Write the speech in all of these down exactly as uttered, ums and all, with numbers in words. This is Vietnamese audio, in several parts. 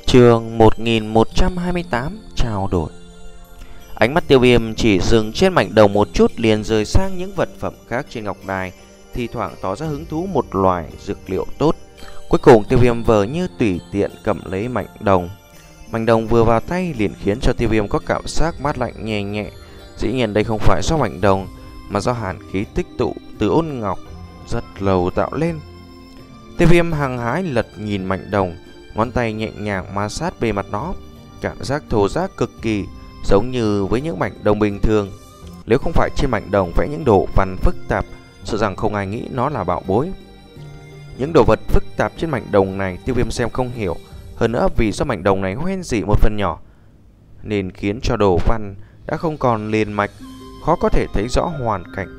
Chương một nghìn một trăm hai mươi tám trao đổi. Ánh mắt Tiêu Viêm chỉ dừng trên mảnh đồng một chút liền rời sang những vật phẩm khác trên ngọc đài, thì thoảng tỏ ra hứng thú một loài dược liệu tốt. Cuối cùng Tiêu Viêm vờ như tùy tiện cầm lấy mảnh đồng. Mảnh đồng vừa vào tay liền khiến cho Tiêu Viêm có cảm giác mát lạnh nhẹ nhẹ. Dĩ nhiên đây không phải do mảnh đồng, mà do hàn khí tích tụ từ ôn ngọc rất lâu tạo lên. Tiêu Viêm hăng hái lật nhìn mảnh đồng, ngón tay nhẹ nhàng ma sát bề mặt nó, cảm giác thô ráp cực kỳ, giống như với những mảnh đồng bình thường. Nếu không phải trên mảnh đồng vẽ những đồ văn phức tạp, sợ rằng không ai nghĩ nó là bảo bối. Những đồ vật phức tạp trên mảnh đồng này Tiêu Viêm xem không hiểu, hơn nữa vì do mảnh đồng này hoen dỉ một phần nhỏ, nên khiến cho đồ văn đã không còn liền mạch, khó có thể thấy rõ hoàn cảnh.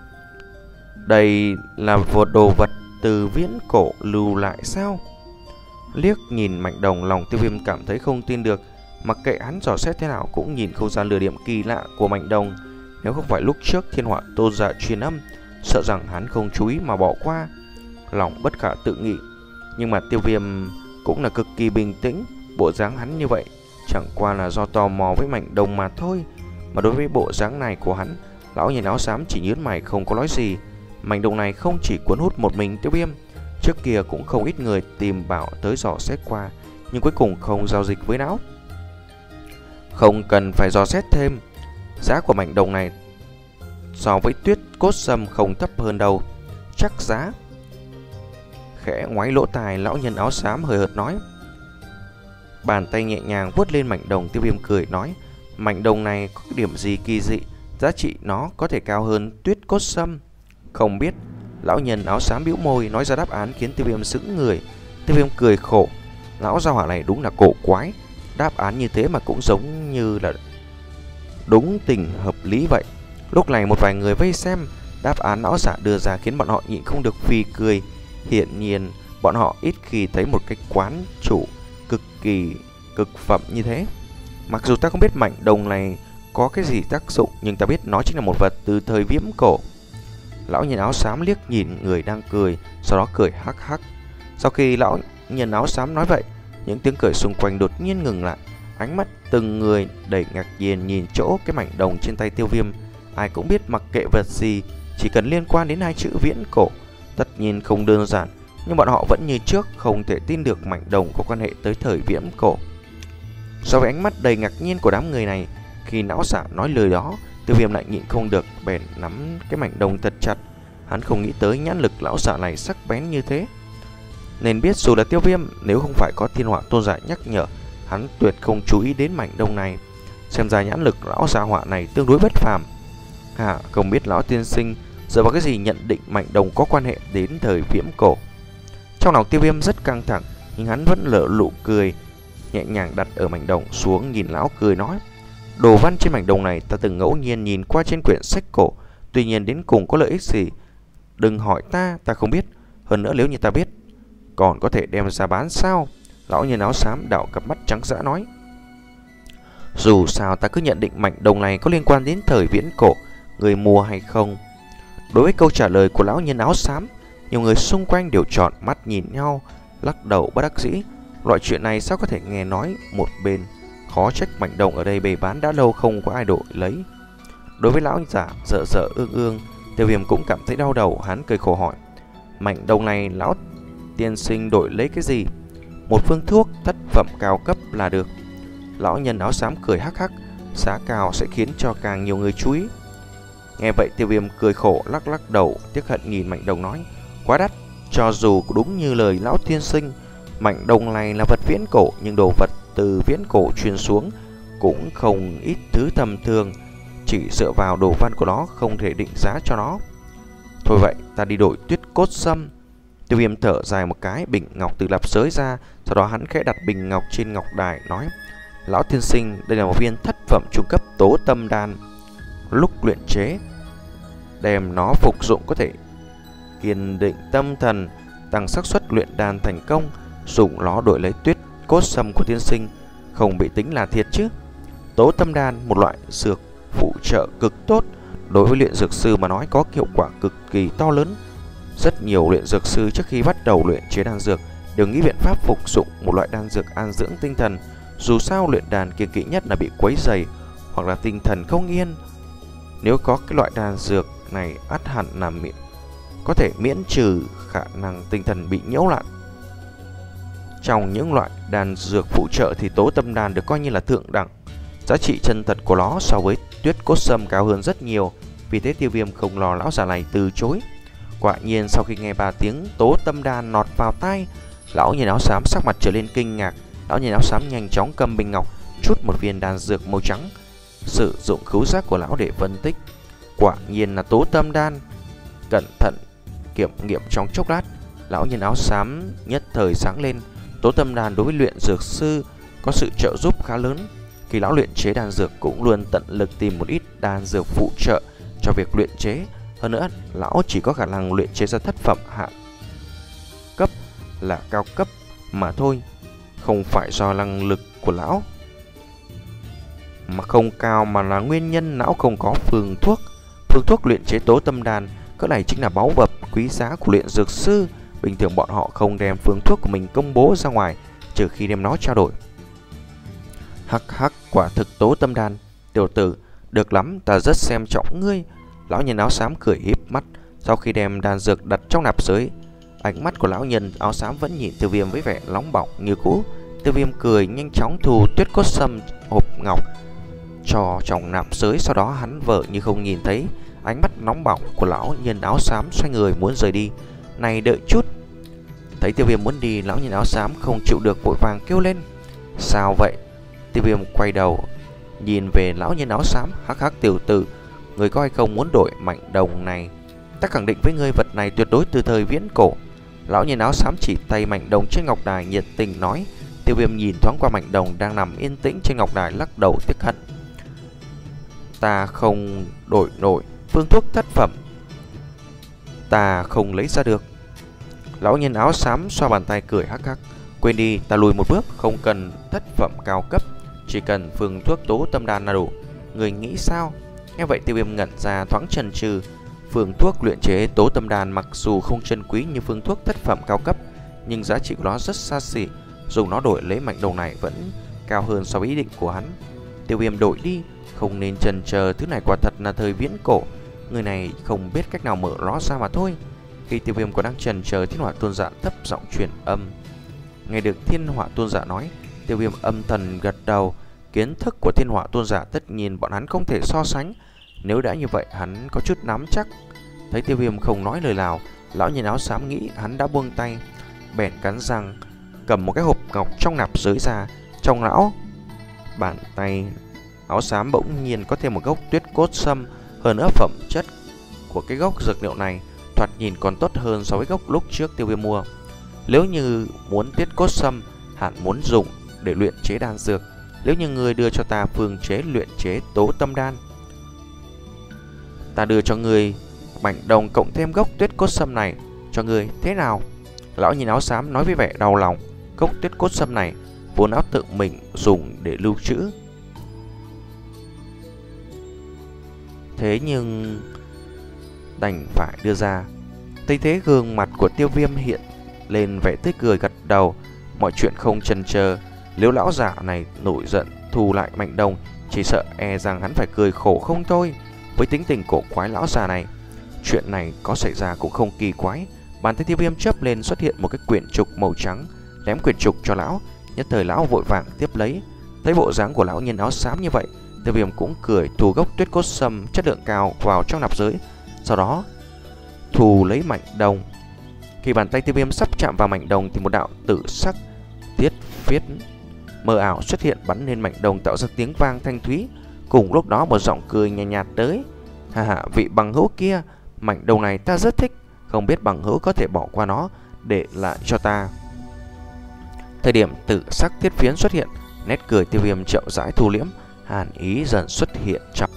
Đây là một đồ vật từ viễn cổ lưu lại sao? Liếc nhìn mảnh đồng, lòng Tiêu Viêm cảm thấy không tin được. Mặc kệ hắn dò xét thế nào cũng nhìn không ra lừa điểm kỳ lạ của mảnh đồng. Nếu không phải lúc trước Thiên Họa Tôn giả truyền âm, sợ rằng hắn không chú ý mà bỏ qua. Lòng bất khả tự nghị. Nhưng mà Tiêu Viêm cũng là cực kỳ bình tĩnh. Bộ dáng hắn như vậy chẳng qua là do tò mò với mảnh đồng mà thôi. Mà đối với bộ dáng này của hắn, lão nhìn áo xám chỉ nhớn mày không có nói gì. Mảnh đồng này không chỉ cuốn hút một mình Tiêu Viêm, trước kia cũng không ít người tìm bảo tới dò xét qua, nhưng cuối cùng không giao dịch với lão. Không cần phải dò xét thêm. Giá của mảnh đồng này so với tuyết cốt sâm không thấp hơn đâu. Chắc giá. Khẽ ngoáy lỗ tai, lão nhân áo xám hơi hợt nói. Bàn tay nhẹ nhàng vuốt lên mảnh đồng. Tiêu Viêm cười nói, mảnh đồng này có điểm gì kỳ dị, giá trị nó có thể cao hơn tuyết cốt sâm? Không biết. Lão nhân áo xám bĩu môi nói ra đáp án khiến Tiêu Viêm sững người. Tiêu Viêm cười khổ. Lão gia hỏa này đúng là cổ quái. Đáp án như thế mà cũng giống như là đúng tình hợp lý vậy. Lúc này một vài người vây xem, đáp án lão giả đưa ra khiến bọn họ nhịn không được phì cười. Hiển nhiên bọn họ ít khi thấy một cái quán chủ cực kỳ cực phẩm như thế. Mặc dù ta không biết mảnh đồng này có cái gì tác dụng, nhưng ta biết nó chính là một vật từ thời viễn cổ. Lão nhân áo xám liếc nhìn người đang cười, sau đó cười hắc hắc. Sau khi lão nhân áo xám nói vậy, những tiếng cười xung quanh đột nhiên ngừng lại. Ánh mắt từng người đầy ngạc nhiên nhìn chỗ cái mảnh đồng trên tay Tiêu Viêm. Ai cũng biết mặc kệ vật gì, chỉ cần liên quan đến hai chữ viễn cổ, tất nhiên không đơn giản. Nhưng bọn họ vẫn như trước không thể tin được mảnh đồng có quan hệ tới thời viễn cổ. So với ánh mắt đầy ngạc nhiên của đám người này, khi lão giả nói lời đó, Tiêu Viêm lại nhịn không được bèn nắm cái mảnh đồng thật chặt. Hắn không nghĩ tới nhãn lực lão giả này sắc bén như thế. Nên biết dù là Tiêu Viêm, nếu không phải có Thiên Họa Tôn giả nhắc nhở, hắn tuyệt không chú ý đến mảnh đồng này. Xem ra nhãn lực lão gia họa này tương đối bất phàm. Hả, không biết lão tiên sinh dựa vào cái gì nhận định mảnh đồng có quan hệ đến thời viễn cổ? Trong lòng Tiêu Viêm rất căng thẳng, nhưng hắn vẫn lở nụ cười, nhẹ nhàng đặt ở mảnh đồng xuống, nhìn lão cười nói, đồ văn trên mảnh đồng này ta từng ngẫu nhiên nhìn qua trên quyển sách cổ, tuy nhiên đến cùng có lợi ích gì đừng hỏi ta, ta không biết. Hơn nữa nếu như ta biết, còn có thể đem ra bán sao? Lão nhân áo xám đảo cặp mắt trắng dã nói, dù sao ta cứ nhận định mảnh đồng này có liên quan đến thời viễn cổ, người mua hay không? Đối với câu trả lời của lão nhân áo xám, nhiều người xung quanh đều tròn mắt nhìn nhau, lắc đầu bất đắc dĩ. Loại chuyện này sao có thể nghe nói một bên, khó trách mảnh đồng ở đây bày bán đã lâu không có ai đổi lấy. Đối với lão giả dở dở ương ương, Tiêu Viêm cũng cảm thấy đau đầu. Hắn cười khổ hỏi, mảnh đồng này lão tiên sinh đổi lấy cái gì? Một phương thuốc thất phẩm cao cấp là được. Lão nhân áo xám cười hắc hắc, giá cao sẽ khiến cho càng nhiều người chú ý. Nghe vậy Tiêu Viêm cười khổ lắc lắc đầu, tiếc hận nhìn mảnh đồng nói, quá đắt. Cho dù đúng như lời lão tiên sinh, mảnh đồng này là vật viễn cổ, nhưng đồ vật từ viễn cổ truyền xuống cũng không ít thứ tầm thường, chỉ dựa vào đồ văn của nó không thể định giá cho nó. Thôi vậy, ta đi đổi tuyết cốt sâm. Tiêu Viêm thở dài một cái, bình ngọc từ lạp giới ra, sau đó hắn khẽ đặt bình ngọc trên ngọc đài nói, lão tiên sinh, đây là một viên thất phẩm trung cấp tố tâm đan. Lúc luyện chế, đem nó phục dụng có thể kiên định tâm thần, tăng xác suất luyện đan thành công. Dùng nó đổi lấy tuyết cốt sâm của tiên sinh không bị tính là thiệt chứ? Tố tâm đan, một loại dược phụ trợ cực tốt, đối với luyện dược sư mà nói có hiệu quả cực kỳ to lớn. Rất nhiều luyện dược sư trước khi bắt đầu luyện chế đan dược đều nghĩ biện pháp phục dụng một loại đan dược an dưỡng tinh thần. Dù sao luyện đàn kiêng kỵ nhất là bị quấy rầy hoặc là tinh thần không yên. Nếu có cái loại đan dược này ắt hẳn là miễn có thể miễn trừ khả năng tinh thần bị nhiễu loạn. Trong những loại đan dược phụ trợ thì tố tâm đan được coi như là thượng đẳng. Giá trị chân thật của nó so với tuyết cốt sâm cao hơn rất nhiều. Vì thế Tiêu Viêm không lo lão già này từ chối. Quả nhiên sau khi nghe ba tiếng tố tâm đan nọt vào tai, lão nhìn áo xám sắc mặt trở lên kinh ngạc. Lão nhìn áo xám nhanh chóng cầm bình ngọc, chút một viên đan dược màu trắng, sử dụng khứu giác của lão để phân tích. Quả nhiên là tố tâm đan. Cẩn thận kiểm nghiệm trong chốc lát, lão nhìn áo xám nhất thời sáng lên. Tố tâm đan đối với luyện dược sư có sự trợ giúp khá lớn. Khi lão luyện chế đan dược cũng luôn tận lực tìm một ít đan dược phụ trợ cho việc luyện chế. Hơn nữa, lão chỉ có khả năng luyện chế ra thất phẩm hạ cấp là cao cấp mà thôi. Không phải do năng lực của lão mà không cao, mà là nguyên nhân lão không có phương thuốc. Phương thuốc luyện chế tố tâm đan, cái này chính là báu vật quý giá của luyện dược sư. Bình thường bọn họ không đem phương thuốc của mình công bố ra ngoài, trừ khi đem nó trao đổi. Hắc hắc, quả thực tố tâm đan. Tiểu tử, được lắm, ta rất xem trọng ngươi. Lão nhân áo xám cười híp mắt. Sau khi đem đan dược đặt trong nạp giới, ánh mắt của lão nhân áo xám vẫn nhìn Tiêu Viêm với vẻ nóng bỏng như cũ. Tiêu Viêm cười nhanh chóng thu tuyết cốt sâm hộp ngọc cho trong nạp giới. Sau đó hắn vờ như không nhìn thấy ánh mắt nóng bỏng của lão nhân áo xám, xoay người muốn rời đi. Này, đợi chút. Thấy Tiêu Viêm muốn đi, lão nhân áo xám không chịu được vội vàng kêu lên. Sao vậy? Tiêu Viêm quay đầu nhìn về lão nhân áo xám. Hắc hắc, tiểu tử, người có hay không muốn đổi mảnh đồng này? Ta khẳng định với ngươi, vật này tuyệt đối từ thời viễn cổ. Lão nhân áo xám chỉ tay mảnh đồng trên ngọc đài, nhiệt tình nói. Tiêu Viêm nhìn thoáng qua mảnh đồng đang nằm yên tĩnh trên ngọc đài, lắc đầu tiếc hận. Ta không đổi nổi phương thuốc thất phẩm, ta không lấy ra được. Lão nhân áo xám xoa bàn tay cười hắc hắc. Quên đi, ta lùi một bước, không cần thất phẩm cao cấp, chỉ cần phương thuốc tố tâm đan là đủ. Người nghĩ sao? Nghe vậy Tiêu Viêm ngẩn ra, thoáng chần chừ. Phương thuốc luyện chế tố tâm đan mặc dù không chân quý như phương thuốc thất phẩm cao cấp, nhưng giá trị của nó rất xa xỉ. Dùng nó đổi lấy mảnh đồng này vẫn cao hơn so với ý định của hắn. Tiêu Viêm đổi đi, không nên chần chờ, thứ này quả thật là thời viễn cổ. Người này không biết cách nào mở nó ra mà thôi. Khi Tiêu Viêm còn đang chần chờ, Thiên Hỏa Tôn Giả thấp giọng truyền âm. Nghe được Thiên Hỏa Tôn Giả nói, Tiêu Viêm âm thầm gật đầu. Kiến thức của Thiên Hỏa Tôn Giả tất nhiên bọn hắn không thể so sánh. Nếu đã như vậy, hắn có chút nắm chắc. Thấy Tiêu Viêm không nói lời nào, lão nhân áo xám nghĩ hắn đã buông tay, bèn cắn răng cầm một cái hộp ngọc trong nạp giới ra. Trong lão bàn tay áo xám bỗng nhiên có thêm một gốc tuyết cốt sâm. Hơn nữa phẩm chất của cái gốc dược liệu này thoạt nhìn còn tốt hơn so với gốc lúc trước Tiêu Viêm mua. Nếu như muốn tuyết cốt sâm, hẳn muốn dùng để luyện chế đan dược. Nếu như người đưa cho ta phương chế luyện chế tố tâm đan, ta đưa cho người mảnh đồng cộng thêm gốc tuyết cốt sâm này cho người, thế nào? Lão nhìn áo xám nói với vẻ đau lòng. Gốc tuyết cốt sâm này vốn áo tự mình dùng để lưu trữ, thế nhưng đành phải đưa ra. Thấy thế, gương mặt của Tiêu Viêm hiện lên vẻ tươi cười, gật đầu. Mọi chuyện không chần chờ. Nếu lão giả này nổi giận thu lại mảnh đồng, chỉ sợ e rằng hắn phải cười khổ không thôi. Với tính tình cổ quái lão già này, chuyện này có xảy ra cũng không kỳ quái. Bàn tay Tiêu Viêm chớp lên, xuất hiện một cái quyển trục màu trắng, ném quyển trục cho lão. Nhất thời lão vội vàng tiếp lấy. Thấy bộ dáng của lão nhân áo xám như vậy, Tiêu Viêm cũng cười thu gốc tuyết cốt sâm chất lượng cao vào trong nạp giới, sau đó thu lấy mảnh đồng. Khi bàn tay Tiêu Viêm sắp chạm vào mảnh đồng thì một đạo tử sắc thiết phiết mờ ảo xuất hiện, bắn lên mảnh đồng tạo ra tiếng vang thanh thúy. Cùng lúc đó một giọng cười nhàn nhạt, nhạt tới. Hà hà, vị bằng hữu kia, mảnh đồng này ta rất thích, không biết bằng hữu có thể bỏ qua nó để lại cho ta. Thời điểm tử sắc thiết phiến xuất hiện, nét cười Tiêu Viêm chậm rãi thu liễm, hàn ý dần xuất hiện trong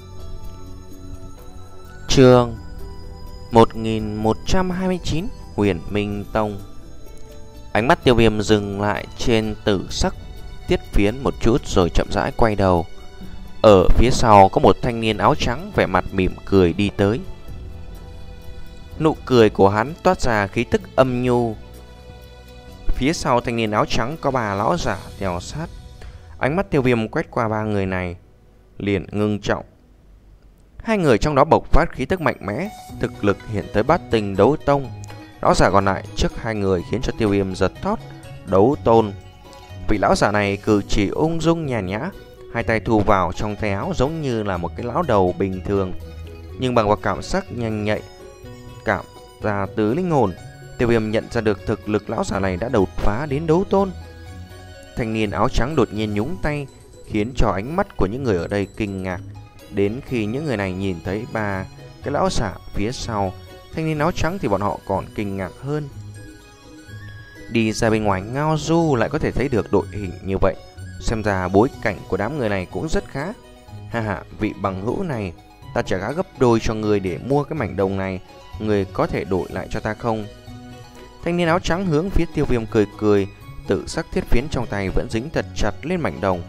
chương một nghìn một trăm hai mươi chín. Huyền Minh Tông. Ánh mắt Tiêu Viêm dừng lại trên tử sắc tiết phiến một chút rồi chậm rãi quay đầu. Ở phía sau có một thanh niên áo trắng vẻ mặt mỉm cười đi tới. Nụ cười của hắn toát ra khí tức âm nhu. Phía sau thanh niên áo trắng có ba lão giả theo sát. Ánh mắt Tiêu Viêm quét qua ba người này liền ngưng trọng. Hai người trong đó bộc phát khí tức mạnh mẽ, thực lực hiện tới bát tinh đấu tông. Lão giả còn lại trước hai người khiến cho Tiêu Viêm giật thót. Đấu tôn. Vị lão giả này cử chỉ ung dung nhàn nhã, hai tay thu vào trong tay áo giống như là một cái lão đầu bình thường, nhưng bằng vào cảm giác nhanh nhạy cảm ra từ linh hồn, Tiêu Viêm nhận ra được thực lực lão giả này đã đột phá đến đấu tôn. Thanh niên áo trắng đột nhiên nhúng tay, khiến cho ánh mắt của những người ở đây kinh ngạc. Đến khi những người này nhìn thấy ba cái lão giả phía sau thanh niên áo trắng thì bọn họ còn kinh ngạc hơn. Đi ra bên ngoài ngao du lại có thể thấy được đội hình như vậy, xem ra bối cảnh của đám người này cũng rất khá. Ha ha, vị bằng hữu này, ta trả giá gấp đôi cho người để mua cái mảnh đồng này, người có thể đổi lại cho ta không? Thanh niên áo trắng hướng phía Tiêu Viêm cười cười, tự sắc thiết phiến trong tay vẫn dính thật chặt lên mảnh đồng,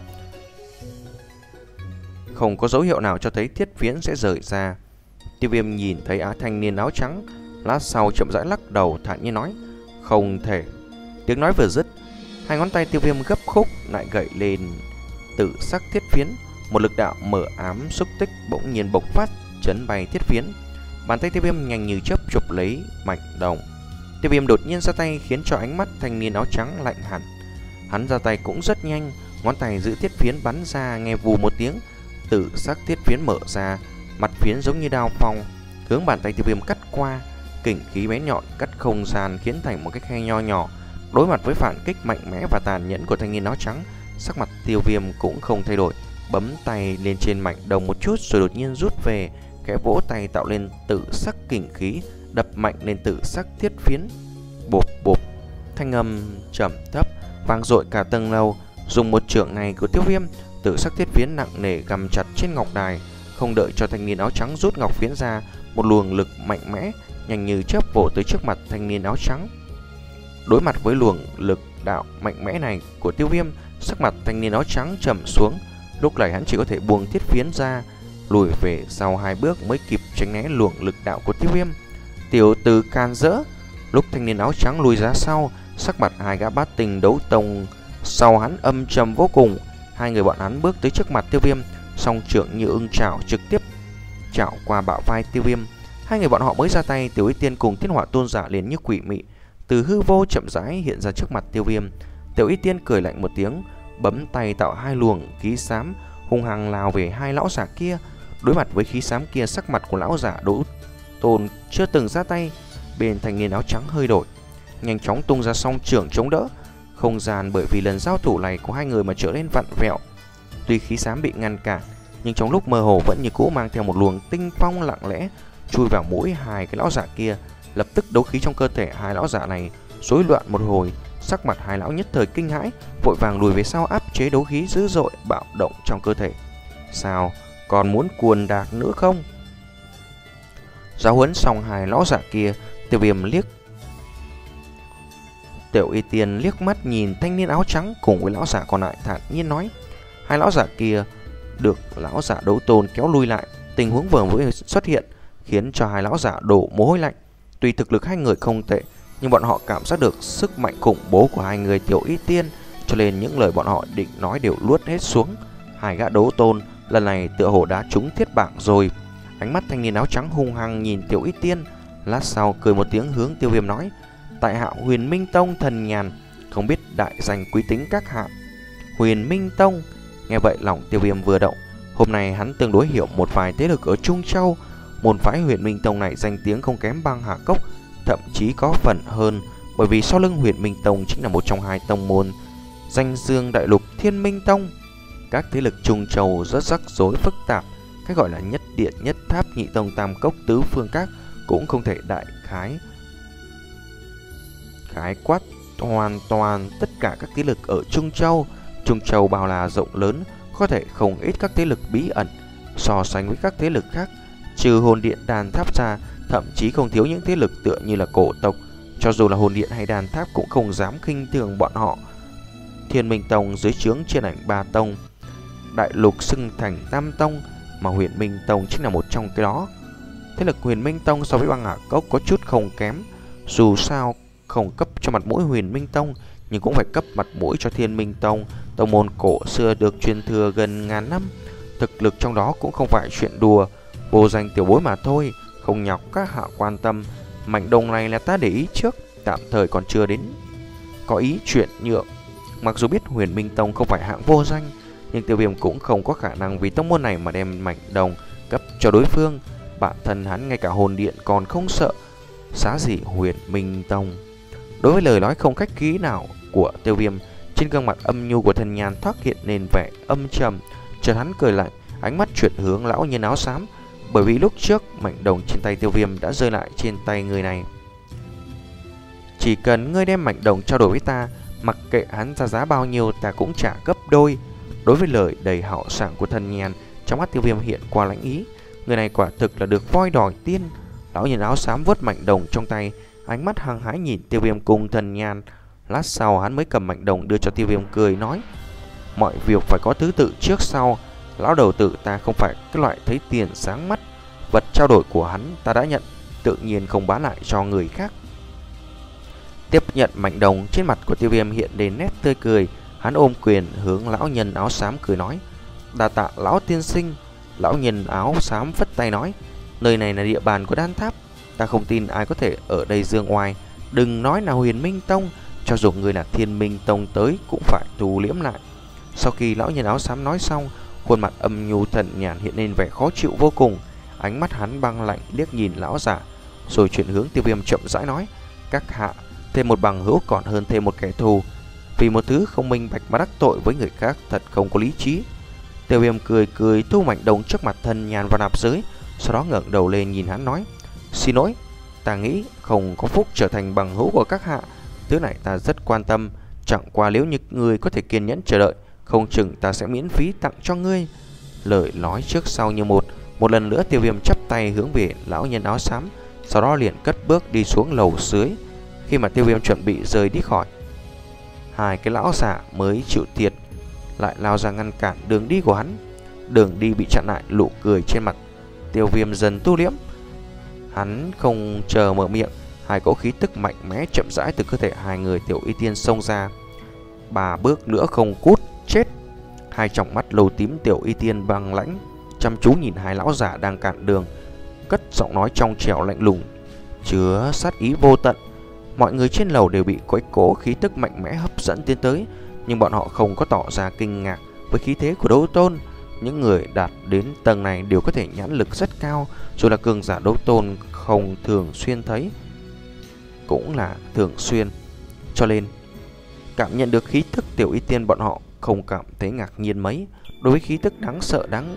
không có dấu hiệu nào cho thấy thiết phiến sẽ rời ra. Tiêu Viêm nhìn thấy á thanh niên áo trắng, lát sau chậm rãi lắc đầu thản nhiên nói: không thể. Tiếng nói vừa dứt, hai ngón tay Tiêu Viêm gấp khúc lại gậy lên tự sắc thiết phiến, một lực đạo mở ám xúc tích bỗng nhiên bộc phát chấn bay thiết phiến. Bàn tay Tiêu Viêm nhanh như chớp chụp lấy mảnh đồng. Tiêu Viêm đột nhiên ra tay khiến cho ánh mắt thanh niên áo trắng lạnh hẳn. Hắn ra tay cũng rất nhanh, ngón tay giữ thiết phiến bắn ra, nghe vù một tiếng, tự sắc thiết phiến mở ra, mặt phiến giống như đao phong hướng bàn tay Tiêu Viêm cắt qua. Kình khí bé nhọn cắt không gian khiến thành một cái khe nho nhỏ. Đối mặt với phản kích mạnh mẽ và tàn nhẫn của thanh niên áo trắng, sắc mặt Tiêu Viêm cũng không thay đổi, bấm tay lên trên mảnh đồng một chút rồi đột nhiên rút về, khẽ vỗ tay tạo lên tự sắc kình khí, đập mạnh lên tự sắc thiết phiến. Bộp bộp, thanh âm trầm thấp vang dội cả tầng lầu. Dùng một chưởng này của Tiêu Viêm, tự sắc thiết phiến nặng nề găm chặt trên ngọc đài. Không đợi cho thanh niên áo trắng rút ngọc phiến ra, một luồng lực mạnh mẽ nhanh như chớp vỗ tới trước mặt thanh niên áo trắng. Đối mặt với luồng lực đạo mạnh mẽ này của Tiêu Viêm, sắc mặt thanh niên áo trắng trầm xuống. Lúc này hắn chỉ có thể buông thiết phiến ra, lùi về sau hai bước mới kịp tránh né luồng lực đạo của Tiêu Viêm. Tiểu tử can dỡ. Lúc thanh niên áo trắng lùi ra sau, sắc mặt hai gã bát tinh đấu tông sau hắn âm trầm vô cùng. Hai người bọn hắn bước tới trước mặt Tiêu Viêm, song trưởng như ưng chảo trực tiếp chảo qua bạo vai Tiêu Viêm. Hai người bọn họ mới ra tay, Tiểu Y Tiên cùng Thiên Hỏa Tôn giả liền như quỷ mị từ hư vô chậm rãi hiện ra trước mặt Tiêu Viêm. Tiểu Y Tiên cười lạnh một tiếng, bấm tay tạo hai luồng khí xám hung hăng lao về hai lão giả kia. Đối mặt với khí xám kia, sắc mặt của lão giả Đấu Tôn chưa từng ra tay, bên thanh niên áo trắng hơi đổi, nhanh chóng tung ra song trưởng chống đỡ. Không gian bởi vì lần giao thủ này của hai người mà trở nên vặn vẹo. Tuy khí xám bị ngăn cản, nhưng trong lúc mơ hồ vẫn như cũ mang theo một luồng tinh phong lặng lẽ chui vào mũi hai cái lão giả kia. Lập tức đấu khí trong cơ thể hai lão giả này rối loạn một hồi, sắc mặt hai lão nhất thời kinh hãi, vội vàng lùi về sau áp chế đấu khí dữ dội bạo động trong cơ thể. Sao, còn muốn cuồng đạc nữa không? Giáo huấn xong hai lão giả kia, Tiêu Viêm liếc Tiểu Y Tiên liếc mắt nhìn thanh niên áo trắng cùng với lão giả còn lại, thản nhiên nói: hai lão giả kia được lão giả Đấu Tôn kéo lui lại. Tình huống vừa mới xuất hiện khiến cho hai lão giả đổ mồ hôi lạnh. Tuy thực lực hai người không tệ, nhưng bọn họ cảm giác được sức mạnh khủng bố của hai người Tiểu Y Tiên, cho nên những lời bọn họ định nói đều luốt hết xuống. Hai gã Đấu Tôn lần này tựa hồ đã trúng thiết bảng rồi. Ánh mắt thanh niên áo trắng hung hăng nhìn Tiểu Y Tiên, lát sau cười một tiếng hướng Tiêu Viêm nói: tại hạ Huyền Minh Tông Thần Nhàn, không biết đại danh quý tính các hạ. Huyền Minh Tông. Nghe vậy lòng Tiêu Viêm vừa động. Hôm nay hắn tương đối hiểu một vài thế lực ở Trung Châu. Môn phái Huyền Minh Tông này danh tiếng không kém Băng Hà Cốc, thậm chí có phần hơn, bởi vì sau lưng Huyền Minh Tông chính là một trong hai tông môn danh dương đại lục Thiên Minh Tông. Các thế lực Trung Châu rất rắc rối phức tạp, cái gọi là nhất điện nhất tháp nhị tông tam cốc tứ phương các cũng không thể đại khái khái quát hoàn toàn tất cả các thế lực ở Trung Châu. Trung Châu bao la rộng lớn, có thể không ít các thế lực bí ẩn. So sánh với các thế lực khác, trừ Hồn Điện Đàn Tháp ra, thậm chí không thiếu những thế lực tựa như là cổ tộc. Cho dù là Hồn Điện hay Đàn Tháp cũng không dám khinh thường bọn họ. Thiên Minh Tông dưới trướng Chiên Ảnh Ba Tông, đại lục xưng thành Tam Tông, mà Huyền Minh Tông chính là một trong cái đó. Thế lực Huyền Minh Tông so với Băng Hà Cốc có chút không kém, dù sao không cấp cho mặt mũi Huyền Minh Tông, nhưng cũng phải cấp mặt mũi cho Thiên Minh Tông. Tông môn cổ xưa được truyền thừa gần ngàn năm, thực lực trong đó cũng không phải chuyện đùa. Vô danh tiểu bối mà thôi, không nhọc các hạ quan tâm. Mảnh đồng này là ta để ý trước, tạm thời còn chưa đến có ý chuyện nhượng. Mặc dù biết Huyền Minh Tông không phải hạng vô danh, nhưng Tiêu Viêm cũng không có khả năng vì tông môn này mà đem mảnh đồng cấp cho đối phương. Bản thân hắn ngay cả hồn điện còn không sợ, xá gì Huyền Minh Tông. Đối với lời nói không khách khí nào của Tiêu Viêm, trên gương mặt âm nhu của Thần Nhàn thoát hiện nên vẻ âm trầm. Chợt hắn cười lạnh, ánh mắt chuyển hướng lão nhân áo xám, bởi vì lúc trước mảnh đồng trên tay Tiêu Viêm đã rơi lại trên tay người này. Chỉ cần ngươi đem mảnh đồng trao đổi với ta, mặc kệ hắn ra giá bao nhiêu ta cũng trả gấp đôi. Đối với lời đầy hào sảng của Thần Nhàn, trong mắt Tiêu Viêm hiện qua lãnh ý. Người này quả thực là được voi đòi tiên. Lão nhân áo xám vớt mảnh đồng trong tay, ánh mắt hăng hái nhìn Tiêu Viêm cùng Thần Nhàn. Lát sau hắn mới cầm mảnh đồng đưa cho Tiêu Viêm, cười nói: mọi việc phải có thứ tự trước sau. Lão đầu tử ta không phải cái loại thấy tiền sáng mắt. Vật trao đổi của hắn ta đã nhận, tự nhiên không bán lại cho người khác. Tiếp nhận mảnh đồng, trên mặt của Tiêu Viêm hiện đến nét tươi cười. Hắn ôm quyền hướng lão nhân áo xám cười nói: đa tạ lão tiên sinh. Lão nhân áo xám phất tay nói: nơi này là địa bàn của Đan Tháp, ta không tin ai có thể ở đây dương oai. Đừng nói là Huyền Minh Tông, cho dù người là Thiên Minh Tông tới cũng phải thu liễm lại. Sau khi lão nhân áo xám nói xong, khuôn mặt âm nhu Thần Nhàn hiện lên vẻ khó chịu vô cùng. Ánh mắt hắn băng lạnh liếc nhìn lão giả, rồi chuyển hướng Tiêu Viêm chậm rãi nói: các hạ, thêm một bằng hữu còn hơn thêm một kẻ thù. Vì một thứ không minh bạch mà đắc tội với người khác thật không có lý trí. Tiêu Viêm cười cười thu mảnh đồng trước mặt Thần Nhàn vào nạp giới, sau đó ngẩng đầu lên nhìn hắn nói: xin lỗi, ta nghĩ không có phúc trở thành bằng hữu của các hạ. Thứ này ta rất quan tâm, chẳng qua nếu như ngươi có thể kiên nhẫn chờ đợi, không chừng ta sẽ miễn phí tặng cho ngươi. Lời nói trước sau như một. Một lần nữa Tiêu Viêm chắp tay hướng về lão nhân áo xám, sau đó liền cất bước đi xuống lầu dưới. Khi mà Tiêu Viêm chuẩn bị rời đi khỏi, hai cái lão giả mới chịu thiệt lại lao ra ngăn cản đường đi của hắn. Đường đi bị chặn lại, nụ cười trên mặt Tiêu Viêm dần tu liễm. Hắn không chờ mở miệng, hai cỗ khí tức mạnh mẽ chậm rãi từ cơ thể hai người Tiểu Y Tiên xông ra. Ba bước nữa không cút chết. Hai tròng mắt lầu tím Tiểu Y Tiên băng lãnh chăm chú nhìn hai lão giả đang cản đường, cất giọng nói trong trẻo lạnh lùng, chứa sát ý vô tận. Mọi người trên lầu đều bị quấy cố khí tức mạnh mẽ hấp dẫn tiến tới, nhưng bọn họ không có tỏ ra kinh ngạc với khí thế của đấu tôn. Những người đạt đến tầng này đều có thể nhãn lực rất cao, dù là cường giả đấu tôn không thường xuyên thấy cũng là thường xuyên, cho nên cảm nhận được khí tức Tiểu Y Tiên bọn họ không cảm thấy ngạc nhiên mấy. Đối với khí tức đáng sợ đáng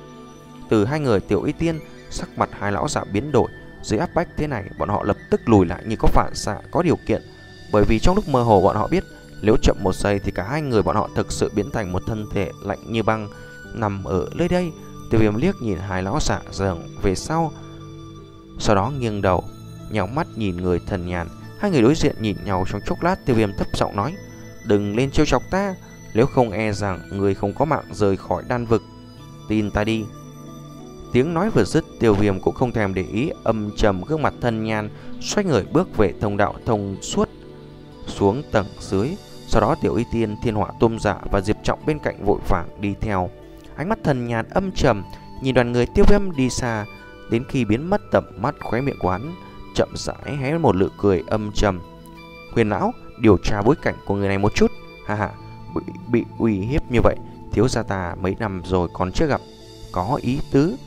từ hai người Tiểu Y Tiên, sắc mặt hai lão giả biến đổi. Dưới áp bách thế này, bọn họ lập tức lùi lại như có phản xạ có điều kiện, bởi vì trong lúc mơ hồ bọn họ biết nếu chậm một giây thì cả hai người bọn họ thực sự biến thành một thân thể lạnh như băng nằm ở nơi đây. Tiêu Viêm liếc nhìn hai lão giả dần về sau, sau đó nghiêng đầu nhào mắt nhìn người Thần Nhàn. Hai người đối diện nhìn nhau trong chốc lát. Tiêu Viêm thấp giọng nói: đừng lên trêu chọc ta, nếu không e rằng người không có mạng rời khỏi đan vực. Tin ta đi. Tiếng nói vừa dứt, Tiêu Viêm cũng không thèm để ý âm trầm gương mặt Thần Nhàn, xoay người bước về thông đạo thông suốt xuống tầng dưới. Sau đó Tiểu Y Tiên, Thiên Hỏa Tôm Dạ và Diệp Trọng bên cạnh vội vàng đi theo. Ánh mắt Thần Nhàn âm trầm nhìn đoàn người Tiêu Viêm đi xa, đến khi biến mất tầm mắt, khóe miệng của hắn chậm rãi hé một nụ cười âm trầm. Huyền lão, điều tra bối cảnh của người này một chút. Ha ha, bị, bị uy hiếp như vậy, thiếu gia ta mấy năm rồi còn chưa gặp, có ý tứ.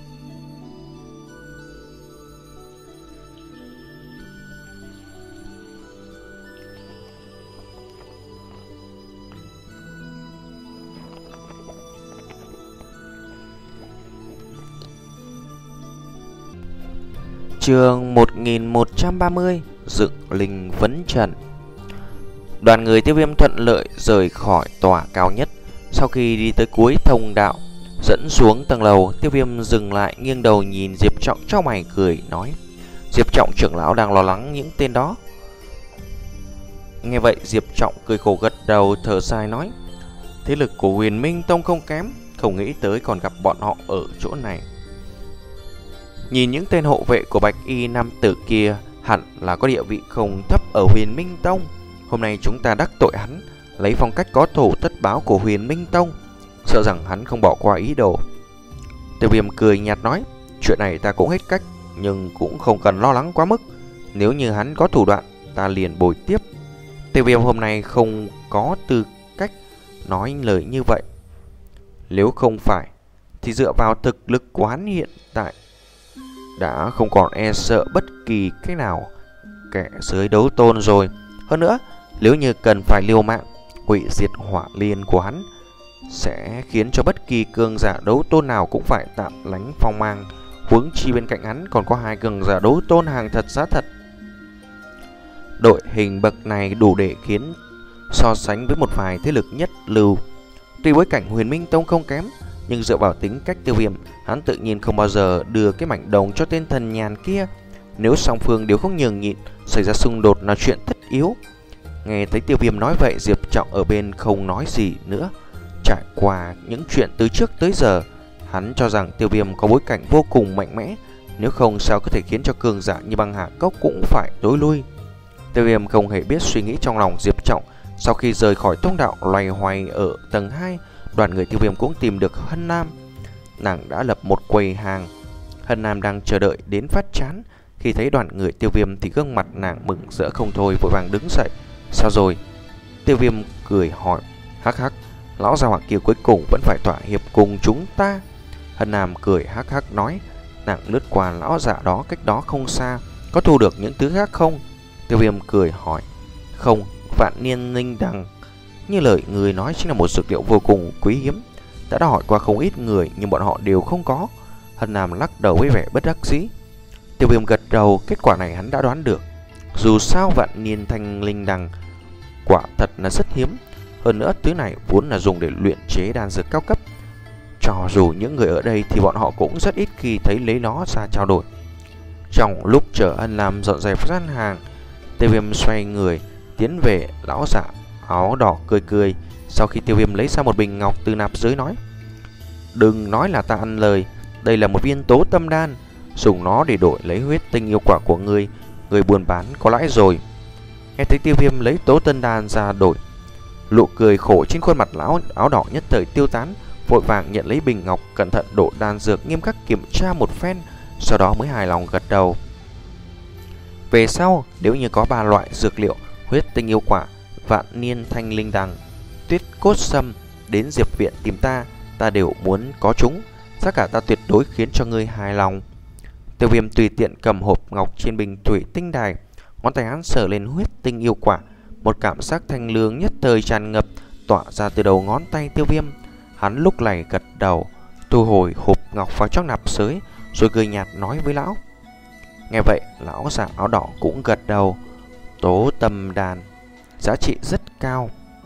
Chương một nghìn một trăm ba mươi, dựng linh vấn trần. Đoàn người Tiêu Viêm thuận lợi rời khỏi tòa cao nhất. Sau khi đi tới cuối thông đạo dẫn xuống tầng lầu, Tiêu Viêm dừng lại, nghiêng đầu nhìn Diệp Trọng chau mày cười nói: Diệp Trọng trưởng lão đang lo lắng những tên đó. Nghe vậy Diệp Trọng cười khổ gật đầu, thở dài nói: thế lực của Huyền Minh Tông không kém, không nghĩ tới còn gặp bọn họ ở chỗ này. Nhìn những tên hộ vệ của Bạch Y nam tử kia, hẳn là có địa vị không thấp ở Huyền Minh Tông. Hôm nay chúng ta đắc tội hắn, lấy phong cách có thù tất báo của Huyền Minh Tông, sợ rằng hắn không bỏ qua ý đồ. Tiêu Viêm cười nhạt nói, chuyện này ta cũng hết cách, nhưng cũng không cần lo lắng quá mức. Nếu như hắn có thủ đoạn, ta liền bồi tiếp. Tiêu Viêm hôm nay không có tư cách nói lời như vậy. Nếu không phải thì dựa vào thực lực của hắn hiện tại đã không còn e sợ bất kỳ cái nào kẻ dưới đấu tôn rồi. Hơn nữa, nếu như cần phải liều mạng, hủy diệt hỏa liên của hắn sẽ khiến cho bất kỳ cường giả đấu tôn nào cũng phải tạm lánh phong mang. Huống chi bên cạnh hắn còn có hai cường giả đấu tôn hàng thật giá thật. Đội hình bậc này đủ để khiến so sánh với một vài thế lực nhất lưu. Tuy bối cảnh Huyền Minh Tông không kém, nhưng dựa vào tính cách Tiêu Viêm, hắn tự nhiên không bao giờ đưa cái mảnh đồng cho tên thần nhàn kia. Nếu song phương đều không nhường nhịn, xảy ra xung đột là chuyện tất yếu. Nghe thấy Tiêu Viêm nói vậy, Diệp Trọng ở bên không nói gì nữa. Trải qua những chuyện từ trước tới giờ, hắn cho rằng Tiêu Viêm có bối cảnh vô cùng mạnh mẽ, nếu không sao có thể khiến cho cường giả như Băng Hà Cốc cũng phải tối lui. Tiêu Viêm không hề biết suy nghĩ trong lòng Diệp Trọng. Sau khi rời khỏi thông đạo loay hoay ở tầng hai, đoàn người Tiêu Viêm cũng tìm được Hân Nam. Nàng đã lập một quầy hàng. Hân Nam đang chờ đợi đến phát chán. Khi thấy đoàn người Tiêu Viêm thì gương mặt nàng mừng rỡ không thôi, vội vàng đứng dậy. Sao rồi? Tiêu Viêm cười hỏi. Hắc hắc, lão già hoặc kia cuối cùng vẫn phải thỏa hiệp cùng chúng ta. Hân Nam cười hắc hắc nói. Nàng lướt qua lão già đó cách đó không xa. Có thu được những thứ khác không? Tiêu Viêm cười hỏi. Không, vạn niên linh đằng như lời người nói chính là một dược liệu vô cùng quý hiếm. Ta đã hỏi qua không ít người nhưng bọn họ đều không có. Hân Nam lắc đầu với vẻ bất đắc dĩ. Tiêu Viêm gật đầu, kết quả này hắn đã đoán được. Dù sao vạn niên thanh linh đằng quả thật là rất hiếm. Hơn nữa thứ này vốn là dùng để luyện chế đan dược cao cấp. Cho dù những người ở đây thì bọn họ cũng rất ít khi thấy lấy nó ra trao đổi. Trong lúc chờ Hân Nam dọn dẹp gian hàng, Tiêu Viêm xoay người tiến về lão giả áo đỏ cười cười. Sau khi Tiêu Viêm lấy ra một bình ngọc từ nạp giới nói, đừng nói là ta ăn lời, đây là một viên tố tâm đan, dùng nó để đổi lấy huyết tinh yêu quả của ngươi. Người buôn bán có lãi rồi. Nghe thấy Tiêu Viêm lấy tố tâm đan ra đổi, nụ cười khổ trên khuôn mặt lão áo đỏ nhất thời tiêu tán, vội vàng nhận lấy bình ngọc, cẩn thận đổ đan dược, nghiêm khắc kiểm tra một phen, sau đó mới hài lòng gật đầu. Về sau, nếu như có ba loại dược liệu, huyết tinh yêu quả, vạn niên thanh linh đằng, tuyết cốt sâm, đến Diệp viện tìm ta, ta đều muốn có chúng. Giá cả ta tuyệt đối khiến cho ngươi hài lòng. Tiêu Viêm tùy tiện cầm hộp ngọc trên bình thủy tinh đài, ngón tay hắn sờ lên huyết tinh yêu quả, một cảm giác thanh lương nhất thời tràn ngập tỏa ra từ đầu ngón tay Tiêu Viêm. Hắn lúc này gật đầu, thu hồi hộp ngọc vào trong nạp giới, rồi cười nhạt nói với lão. Nghe vậy, lão già áo đỏ cũng gật đầu. Tố tâm đan giá trị rất cao,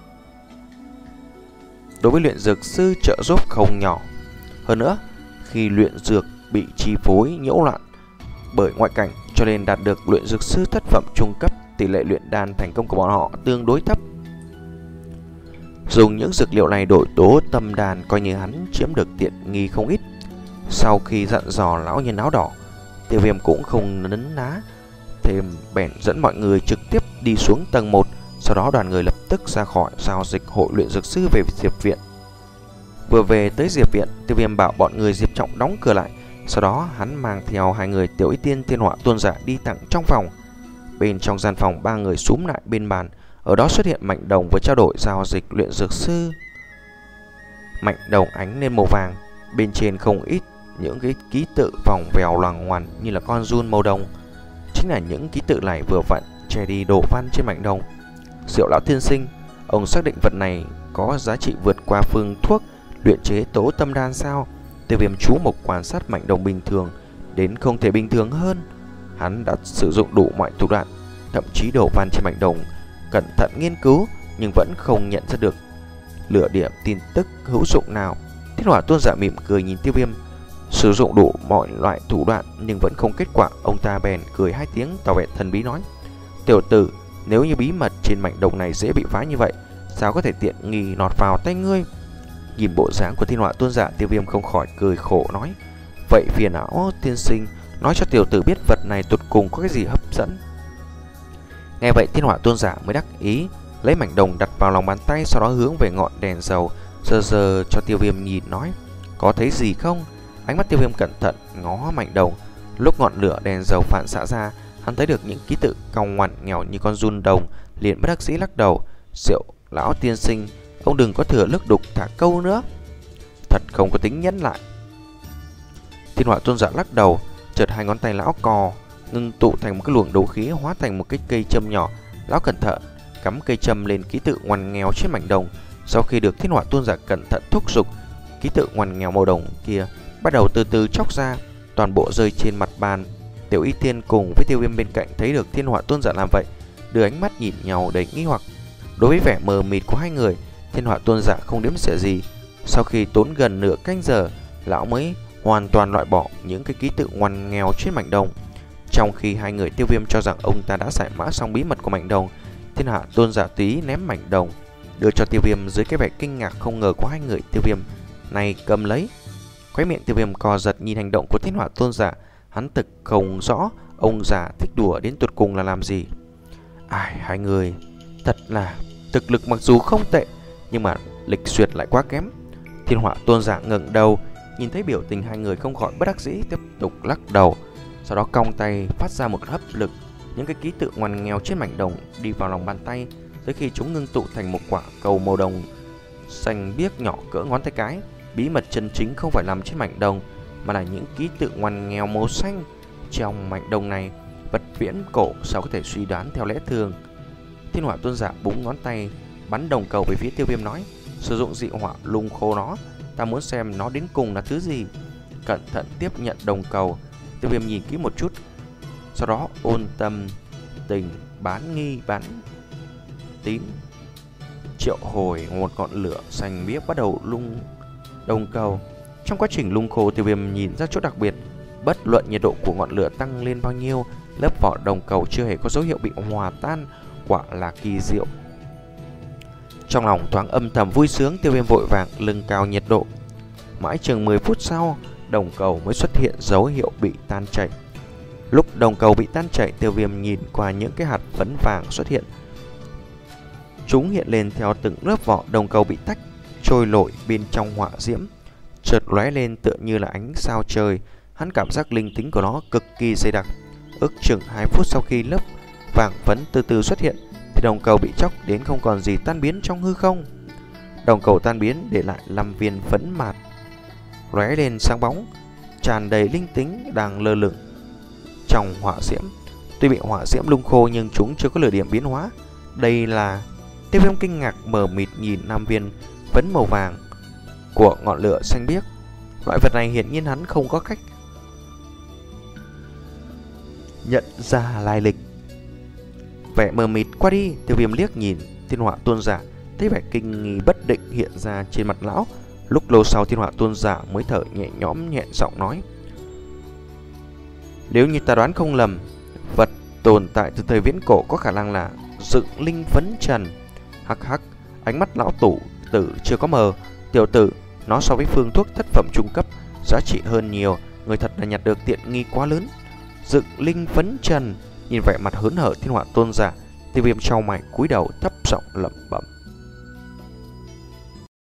đối với luyện dược sư trợ giúp không nhỏ. Hơn nữa, khi luyện dược bị chi phối nhiễu loạn bởi ngoại cảnh, cho nên đạt được luyện dược sư thất phẩm trung cấp, tỷ lệ luyện đan thành công của bọn họ tương đối thấp. Dùng những dược liệu này đổi tố tâm đan coi như hắn chiếm được tiện nghi không ít. Sau khi dặn dò lão nhân áo đỏ, Tiêu Viêm cũng không nấn ná thêm, bèn dẫn mọi người trực tiếp đi xuống tầng một. Sau đó đoàn người lập tức ra khỏi giao dịch hội luyện dược sư về Diệp viện. Vừa về tới Diệp viện, Tiêu Viêm bảo bọn người Diệp Trọng đóng cửa lại. Sau đó hắn mang theo hai người Tiểu Y Tiên, Thiên Họa Tôn giả đi thẳng trong phòng. Bên trong gian phòng, ba người súm lại bên bàn. Ở đó xuất hiện Mạnh Đồng với trao đổi giao dịch luyện dược sư. Mạnh Đồng ánh lên màu vàng, bên trên không ít những cái ký tự vòng vèo loằng ngoằn như là con giun màu đồng. Chính là những ký tự này vừa vặn che đi đồ văn trên Mạnh Đồng. Diệu lão tiên sinh, ông xác định vật này có giá trị vượt qua phương thuốc luyện chế tố tâm đan sao? Tiêu Viêm chú mục quan sát Mạnh Đồng bình thường đến không thể bình thường hơn. Hắn đã sử dụng đủ mọi thủ đoạn, thậm chí đồ văn trên Mạnh Đồng cẩn thận nghiên cứu, nhưng vẫn không nhận ra được lửa điểm tin tức hữu dụng nào. Thiên Hỏa Tôn giả mỉm cười nhìn Tiêu Viêm, sử dụng đủ mọi loại thủ đoạn nhưng vẫn không kết quả. Ông ta bèn cười hai tiếng tỏ vẻ thần bí nói, tiểu tử, nếu như bí mật trên Mạnh Đồng này dễ bị phá như vậy, sao có thể tiện nghi nọt vào tay ngươi? Nhìn bộ dáng của Thiên Hỏa Tôn giả, Tiêu Viêm không khỏi cười khổ nói, vậy phiền não tiên sinh nói cho tiểu tử biết vật này tụt cùng có cái gì hấp dẫn. Nghe vậy Thiên Hỏa Tôn giả mới đắc ý, lấy mảnh đồng đặt vào lòng bàn tay, sau đó hướng về ngọn đèn dầu, sờ sờ cho Tiêu Viêm nhìn nói: có thấy gì không? Ánh mắt Tiêu Viêm cẩn thận ngó mảnh đồng. Lúc ngọn lửa đèn dầu phản xạ ra, hắn thấy được những ký tự cong ngoằn nghèo như con giun đồng, liền bất đắc dĩ lắc đầu: Diệu lão tiên sinh, ông đừng có thừa nước đục thả câu nữa, thật không có tính nhẫn lại. Thiên Hỏa Tôn giả lắc đầu, chợt hai ngón tay lão cò ngưng tụ thành một cái luồng đấu khí, hóa thành một cái cây châm nhỏ. Lão cẩn thận cắm cây châm lên ký tự ngoằn nghèo trên mảnh đồng. Sau khi được Thiên Hỏa Tôn giả cẩn thận thúc giục, ký tự ngoằn nghèo màu đồng kia bắt đầu từ từ chóc ra, toàn bộ rơi trên mặt bàn. Tiểu Y Tiên cùng với Tiêu Viêm bên cạnh thấy được Thiên Hỏa Tôn giả làm vậy, đưa ánh mắt nhìn nhau đầy nghi hoặc. Đối với vẻ mờ mịt của hai người, Thiên Hỏa Tôn giả không đếm xỉa gì. Sau khi tốn gần nửa canh giờ, lão mới hoàn toàn loại bỏ những cái ký tự ngoằn nghèo trên mảnh đồng. Trong khi hai người Tiêu Viêm cho rằng ông ta đã giải mã xong bí mật của mảnh đồng, Thiên Hỏa Tôn giả tí ném mảnh đồng đưa cho Tiêu Viêm. Dưới cái vẻ kinh ngạc không ngờ của hai người Tiêu Viêm này cầm lấy, khóe miệng Tiêu Viêm co giật nhìn hành động của Thiên Hỏa Tôn giả. Hắn thực không rõ ông già thích đùa đến tụt cùng là làm gì. Ai, hai người thật là thực lực mặc dù không tệ, nhưng mà lịch duyệt lại quá kém. Thiên Hỏa Tôn giả ngẩng đầu, nhìn thấy biểu tình hai người không khỏi bất đắc dĩ, tiếp tục lắc đầu. Sau đó cong tay phát ra một hấp lực, những cái ký tự ngoằn nghèo trên mảnh đồng đi vào lòng bàn tay, tới khi chúng ngưng tụ thành một quả cầu màu đồng xanh biếc nhỏ cỡ ngón tay cái. Bí mật chân chính không phải nằm trên mảnh đồng, mà là những ký tự ngoằn nghèo màu xanh trong mảnh đồng này. Vật viễn cổ sao có thể suy đoán theo lẽ thường. Thiên Hỏa Tôn giả búng ngón tay bắn đồng cầu về phía Tiêu Viêm nói: sử dụng dị hỏa lung khô nó, ta muốn xem nó đến cùng là thứ gì. Cẩn thận tiếp nhận đồng cầu, Tiêu Viêm nhìn kỹ một chút, sau đó ôn tâm tình bán nghi bán tín, triệu hồi một ngọn lửa xanh biếc bắt đầu lung đồng cầu. Trong quá trình lung khô, Tiêu Viêm nhìn ra chỗ đặc biệt. Bất luận nhiệt độ của ngọn lửa tăng lên bao nhiêu, lớp vỏ đồng cầu chưa hề có dấu hiệu bị hòa tan, quả là kỳ diệu. Trong lòng thoáng âm thầm vui sướng, Tiêu Viêm vội vàng nâng cao nhiệt độ. Mãi chừng mười phút sau, đồng cầu mới xuất hiện dấu hiệu bị tan chảy. Lúc đồng cầu bị tan chảy, Tiêu Viêm nhìn qua những cái hạt phấn vàng xuất hiện. Chúng hiện lên theo từng lớp vỏ đồng cầu bị tách, trôi nổi bên trong hỏa diễm, chợt lóe lên tựa như là ánh sao trời. Hắn cảm giác linh tính của nó cực kỳ dày đặc. Ước chừng hai phút sau khi lớp vàng phấn từ từ xuất hiện, thì đồng cầu bị chóc đến không còn gì, tan biến trong hư không. Đồng cầu tan biến để lại năm viên phấn mạt lóe lên sáng bóng, tràn đầy linh tính đang lơ lửng trong hỏa diễm. Tuy bị hỏa diễm lung khô nhưng chúng chưa có lửa điểm biến hóa. Đây là... Tiêu Viêm kinh ngạc mờ mịt nhìn năm viên phấn màu vàng của ngọn lửa xanh biếc. Loại vật này hiển nhiên hắn không có cách nhận ra lai lịch. Vẻ mờ mịt qua đi, Tiêu Viêm liếc nhìn Thiên Hỏa Tôn giả, thấy vẻ kinh nghi bất định hiện ra trên mặt lão. Lúc lâu sau, Thiên Hỏa Tôn giả mới thở nhẹ nhõm nhẹ giọng nói: nếu như ta đoán không lầm, vật tồn tại từ thời viễn cổ có khả năng là dựng linh phấn trần. Hắc hắc, ánh mắt lão tủ tử chưa có mờ. Tiểu tử, nó so với phương thuốc thất phẩm trung cấp giá trị hơn nhiều, người thật là nhặt được tiện nghi quá lớn. Dựng linh phấn trần. Nhìn vẻ mặt hớn hở Thiên Hỏa Tôn giả, Tiêu Viêm chau mày cúi đầu thấp giọng lẩm bẩm: